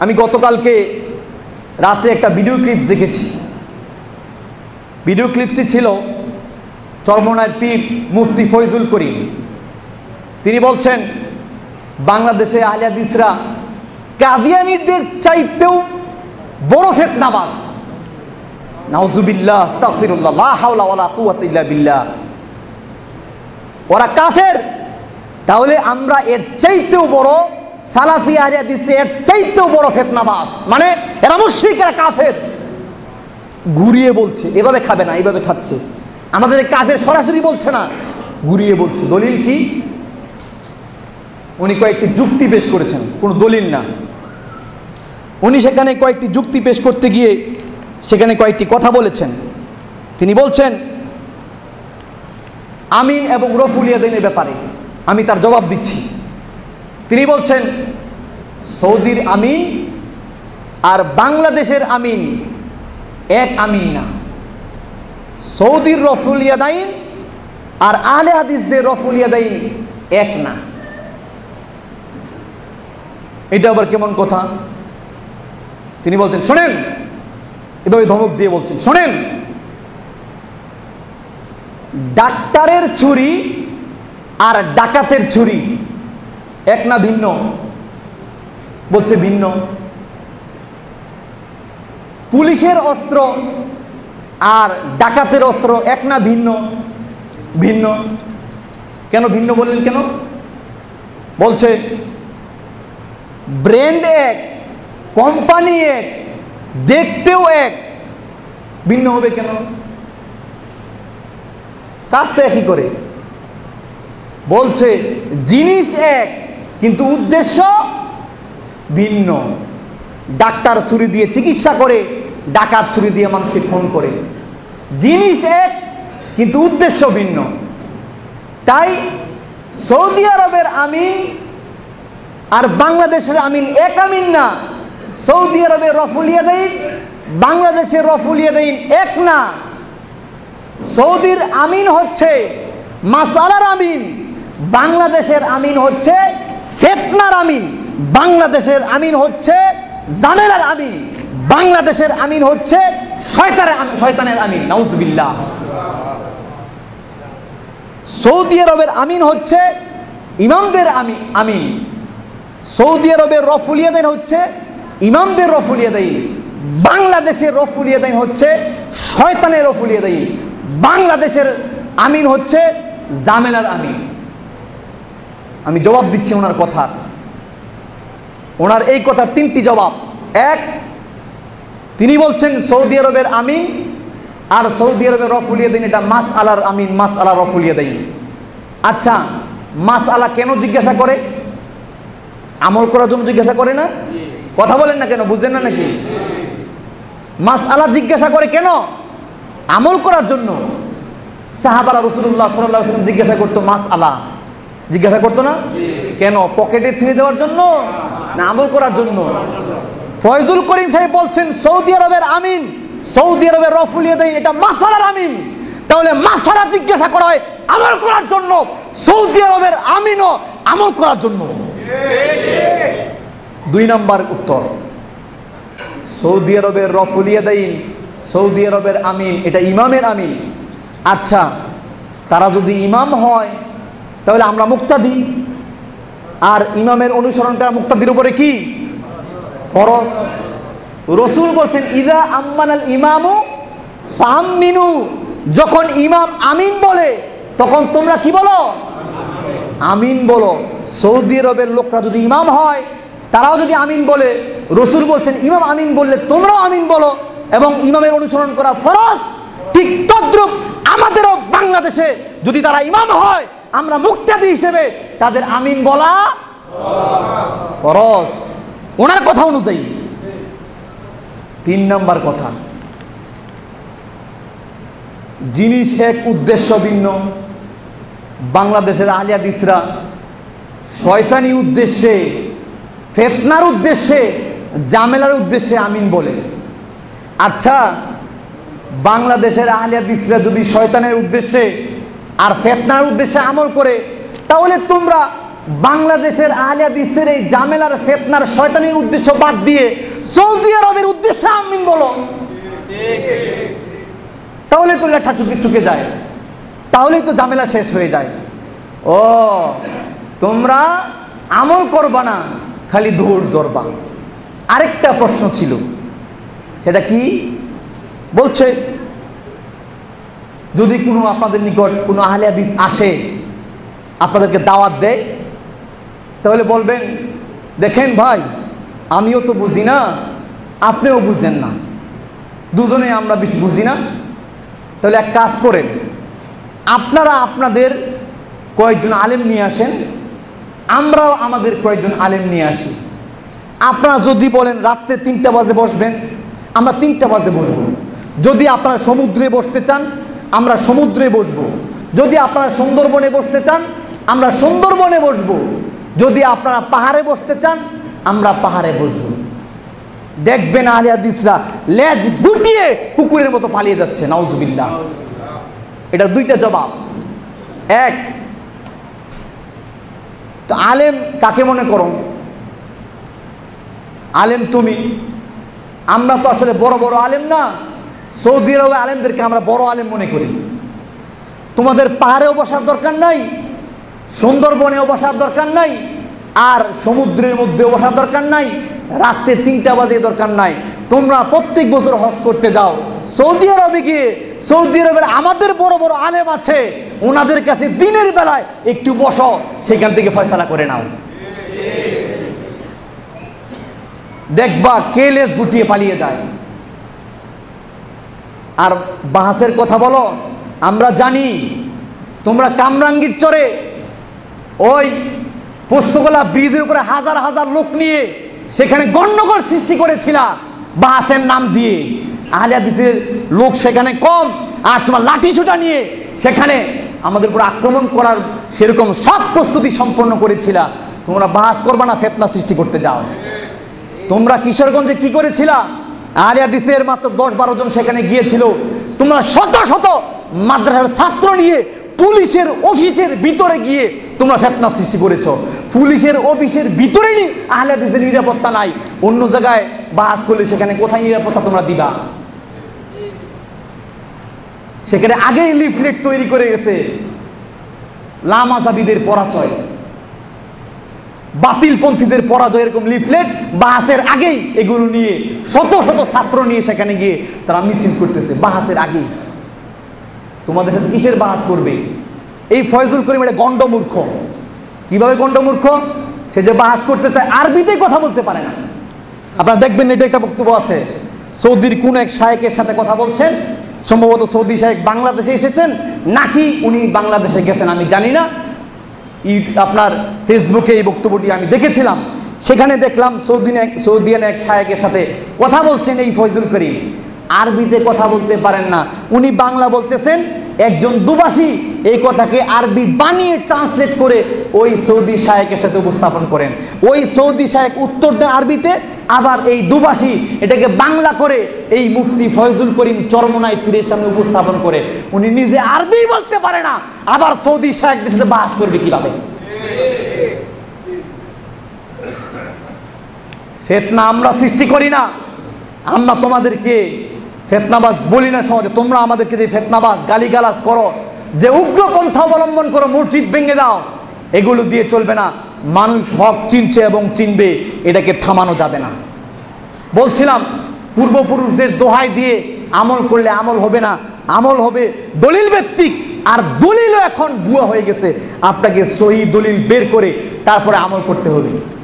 আমি গতকালকে রাতে একটা ভিডিও ক্লিপস দেখেছি। ভিডিও ক্লিপসটি ছিল চরমনায়ের পীর মুফতি ফয়জুল করিম। তিনি বলছেন বাংলাদেশে আহলে হাদিসরা কাদিয়ানীদের চাইতেও বড় ফিতনাবাজ। নাউজুবিল্লাহ, আস্তাগফিরুল্লাহ, লা হাওলা ওয়ালা কুওয়াতা ইল্লা বিল্লাহ। ওরা কাফের, তাহলে আমরা এর চাইতেও বড় সালাফি আহলে হাদিস, এর চাইতেও বড় ফিতনাবাজ। মানে এরা মুশরিক, এরা কাফের। ঘুরিয়ে বলছে, এভাবে খাবে না, এইভাবে খাচ্ছে। আমাদের কাফের সরাসরি বলছে না, ঘুরিয়ে বলছে। দলিল কি? উনি কয়েকটি যুক্তি পেশ করেছেন, কোনো দলিল না। উনি সেখানে কয়েকটি যুক্তি পেশ করতে গিয়ে সেখানে কয়েকটি কথা বলেছেন। তিনি বলছেন আমিন এবং রফুল ইয়াদাইনের ব্যাপারে আমি তার জবাব দিচ্ছি। তিনি বলছেন সৌদির আমিন আর বাংলাদেশের আমিন এক আমিন না। সৌদির রফুল ইয়াদাইন আর আহলে হাদিসদের রফুল ইয়াদাইন এক না। এটা আবার কেমন কথা? তিনি বলছেন শোনেন, এভাবে ধমক দিয়ে বলছেন, শোনেন, ডাক্তারের ছুরি আর ডাকাতের ছুরি এক না ভিন্ন? বলছে ভিন্ন। পুলিশের অস্ত্র আর ডাকাতের অস্ত্র এক না ভিন্ন? ভিন্ন। কেন ভিন্ন বললেন কেন? বলছে ব্র্যান্ড এক, কোম্পানি এক, দেখতেও এক, ভিন্ন হবে কেন? কাজটা একই করে। বলছে জিনিস এক কিন্তু উদ্দেশ্য ভিন্ন। ডাক্তার ছুরি দিয়ে চিকিৎসা করে, ডাকাত ছুরি দিয়ে মানুষকে খুন করে। জিনিস এক কিন্তু উদ্দেশ্য ভিন্ন। তাই সৌদি আরবের আমিন আর বাংলাদেশের আমিন এক আমিন না। সৌদি আরবের রফুল ইয়াদাইন, বাংলাদেশের রফুল ইয়াদাইন এক না। সৌদির আমিন হচ্ছে মাসালার আমিন, বাংলাদেশের আমিন হচ্ছে ফিতনার আমিন। বাংলাদেশের আমিন হচ্ছে জামেলার আমিন, বাংলাদেশের আমিন হচ্ছে শয়তানের আমিন। নাউজুবিল্লাহ। সৌদি আরবের আমিন হচ্ছে ইমামদের আমিন, সৌদি আরবের রফুল ইয়াদাইন হচ্ছে ইমামদের রফুল ইয়াদাইন, বাংলাদেশের রফুল ইয়াদাইন হচ্ছে শয়তানের রফুল ইয়াদাইন। বাংলাদেশের আমিন হচ্ছে জামেলার আমিন। আমি জবাব দিচ্ছি ওনার কথার। ওনার এই কথার তিনটি জবাব। এক, তিনি বলছেন সৌদি আরবের আমিন আর সৌদি আরবের রফুল ইয়াদাইন এটা মাসআলার আমিন, মাসআলার রফুল ইয়াদাইন। আচ্ছা, মাসআলা কেন জিজ্ঞাসা করে? আমল করার জন্য জিজ্ঞাসা করে না? কথা বলেন না কেন? বুঝেন না নাকি? মাসআলা জিজ্ঞাসা করে কেন? আমল করার জন্য। সাহাবারা রাসূলুল্লাহ সাল্লাল্লাহু আলাইহি ওয়াসাল্লাম জিজ্ঞাসা করতো মাসআলা, জিজ্ঞাসা করতো না কেন? পকেটে থুয়ে দেওয়ার জন্য না আমল করার জন্য? ফয়জুল করিম সাহেব বলছেন সৌদি আরবের আমিন, সৌদি আরবের রফুল ইয়াদাইন এটা মাসআলার আমিন। তাহলে মাসআলা জিজ্ঞাসা করা হয় আমল করার জন্য, সৌদি আরবের আমিনও আমল করার জন্য। দুই নাম্বার উত্তর, সৌদি আরবের রফুল ইয়াদাইন, সৌদি আরবের আমিন এটা ইমামের আমিন। আচ্ছা, তারা যদি ইমাম হয় তাহলে আমরা মুক্তাদি, আর ইমামের অনুসরণ করা মুক্তাদির উপরে কি ফরজ। রাসূল বলছেন ইযা আম্মানাল ইমামু ফাআমিনু, যখন ইমাম আমিন বলে তখন তোমরা কি বলো? আমিন বলো। সৌদি আরবের লোকরা যদি ইমাম হয়, তারাও যদি আমিন বলে, রাসূল বলছেন ইমাম আমিন বললে তোমরাও আমিন বলো, এবং ইমামের অনুসরণ করা ফরজ। ঠিক তদ্রূপ আমাদেরও বাংলাদেশে যদি তারা ইমাম হয়, আমরা মুক্তাদি হিসেবে তাদের আমিন বলা ফরজ, ওনার কথা অনুযায়ী। তিন নাম্বার কথা, জিনিস এক উদ্দেশ্য ভিন্ন। বাংলাদেশের আহলে হাদিসরা শয়তানি উদ্দেশ্যে, ফিতনার উদ্দেশ্যে, জামেলার উদ্দেশ্যে আমিন বলে। আচ্ছা, বাংলাদেশের আহলে হাদিসরা যদি শয়তানের উদ্দেশ্যে আর ফিতনার উদ্দেশ্যে আমল করে, তাহলে তোমরা বাংলাদেশের আহলে হাদিসের এই জামেলার ফিতনার শয়তানির উদ্দেশ্য বাদ দিয়ে সৌদি আরবের উদ্দেশ্যে আমিন বলো, তাহলে তো লেখা চুকে যায়, তাহলেই তো ঝামেলা শেষ হয়ে যায়। ও তোমরা আমল করবা না, খালি দৌড় ধরবা। আরেকটা প্রশ্ন ছিল, সেটা কি বলছে, যদি কোনো আপনাদের নিকট কোনো আহলে হাদিস আসে, আপনাদেরকে দাওয়াত দেয়, তাহলে বলবেন দেখেন ভাই, আমিও তো বুঝি না, আপনিও বুঝেন না, দুজনে আমরা বেশি বুঝি না, তাহলে এক কাজ করেন, আপনারা আপনাদের কয়েকজন আলেম নিয়ে আসেন, আমরাও আমাদের কয়েকজন আলেম নিয়ে আসি। আপনারা যদি বলেন রাত্রে 3টা বাজে বসবেন, আমরা 3টা বাজে বসবো। যদি আপনারা সমুদ্রে বসতে চান, আমরা সমুদ্রে বসবো। যদি আপনারা সুন্দরবনে বসতে চান, আমরা সুন্দরবনে বসবো। যদি আপনারা পাহাড়ে বসতে চান, আমরা পাহাড়ে বসবো। দেখবেন আহলে হাদিসরা লেজ গুটিয়ে কুকুরের মতো পালিয়ে যাচ্ছে, নাউজুবিল্লাহ। এটা দুইটা জবাব। এক, তো আলেম কাকে মনে করো? আলেম তুমি, আমরা তো আসলে বড় বড় আলেম না। সৌদি আরবে আলেমদেরকে আমরা বড় আলেম মনে করি। তোমাদের পাহাড়েও বসার দরকার নাই, সুন্দরবনেও বসার দরকার নাই, আর সমুদ্রের মধ্যেও বসার দরকার নাই, রাত্রে 3টা বাজে দরকার নাই। তোমরা প্রত্যেক বছর হজ করতে যাও, সৌদি আরবে গিয়ে সৌদি আরবের আমাদের বড় বড় আলেম আছে, ওনাদের কাছে দিনের বেলায় একটু বসো, সেখান থেকে ফয়সালা করে নাও। দেখবা কে লেজ গুটিয়ে পালিয়ে যায়। আর বাহাসের কথা বলো, আমরা জানি তোমরা কামরাঙ্গীর চরে ওই পোস্তগোলা ব্রিজের উপরে হাজার হাজার লোক নিয়ে সেখানে গন্ডগোল সৃষ্টি করেছিলা বাহাসের নাম দিয়ে। আহলে হাদিসের লোক সেখানে কম, আর তোমার লাঠি সোটা নিয়ে সেখানে আমাদের উপর আক্রমণ করার সেরকম সব প্রস্তুতি সম্পন্ন করেছিলা। তোমরা বাহাস করবা না, ফিতনা সৃষ্টি করতে যাও। তোমরা কিশোরগঞ্জে কি করেছিলা? আহলে হাদিসের মাত্র 10-12 জন সেখানে গিয়েছিল। তোমরা শত শত মাদ্রাসার ছাত্র নিয়ে পুলিশের অফিসের ভিতরে গিয়ে তোমরা ফিতনা সৃষ্টি করেছো। পুলিশের অফিসের ভিতরেই আহলে হাদিসের নিরাপত্তা নাই, অন্য জায়গায় বাস করলে সেখানে কোথায় নিরাপত্তা তোমরা দিবা? সেখানে আগেই লিফলেট তৈরি করে গেছে, লামাজাবিদের পরাজয়, বাতিলপন্থীদের পরাজয়, এরকম লিফলেট বাহাসের আগেই এগুলো নিয়ে শত শত ছাত্র নিয়ে সেখানে গিয়ে তারা মিছিল করতেছে বাহাসের আগেই। তোমাদের সাথে কিসের বাহাস করবে? এই ফয়জুল করিম এটা গন্ডমূর্খ। কিভাবে গন্ডমূর্খ? সে যে বাহাস করতে চায় আরবিতেই কথা বলতে পারে না। আপনারা দেখবেন এটা একটা বক্তব্য আছে, সৌদির কোন এক শায়েকের সাথে কথা বলছেন, সম্ভবত সৌদি শায়েক বাংলাদেশে এসেছেন নাকি উনি বাংলাদেশে গেছেন আমি জানি না। আপনার ফেসবুকে এই বক্তব্যটি আমি দেখেছিলাম। সেখানে দেখলাম সৌদিয়ান এক শায়েকের সাথে কথা বলছেন এই ফয়জুল করিম, আরবিতে কথা বলতে পারেন না, উনি বাংলা বলতেছেন। একজন দুবাসী এই কথাকে আরবি বানিয়ে ট্রান্সলেট করে ওই সৌদি শায়েকের সাথে উপস্থাপন করেন। ওই সৌদি শায়েক উত্তর দেন আরবিতে, আবার এই দুবাসী এটাকে বাংলা করে এই মুফতি ফয়জুল করিম চরমনাই পীরের সামনে উপস্থাপন করে। উনি নিজে আরবি বলতে পারে না, আবার সৌদি শায়েকদের সাথে বাস করবে কিভাবে? ফিতনা আমরা সৃষ্টি করি না, আমরা তোমাদেরকে ফিতনাবাজ বলি না সহজে। তোমরা আমাদেরকে যে ফিতনাবাজ গালিগালাজ করো, যে উগ্রপন্থা অবলম্বন করো, মসজিদ ভেঙে দাও, এগুলো দিয়ে চলবে না। মানুষ হক চিনছে এবং চিনবে, এটাকে থামানো যাবে না। বলছিলাম পূর্বপুরুষদের দোহাই দিয়ে আমল করলে আমল হবে না, আমল হবে দলিল ভিত্তিক। আর দলিলও এখন ভুয়া হয়ে গেছে, আপনাকে সহি দলিল বের করে তারপরে আমল করতে হবে।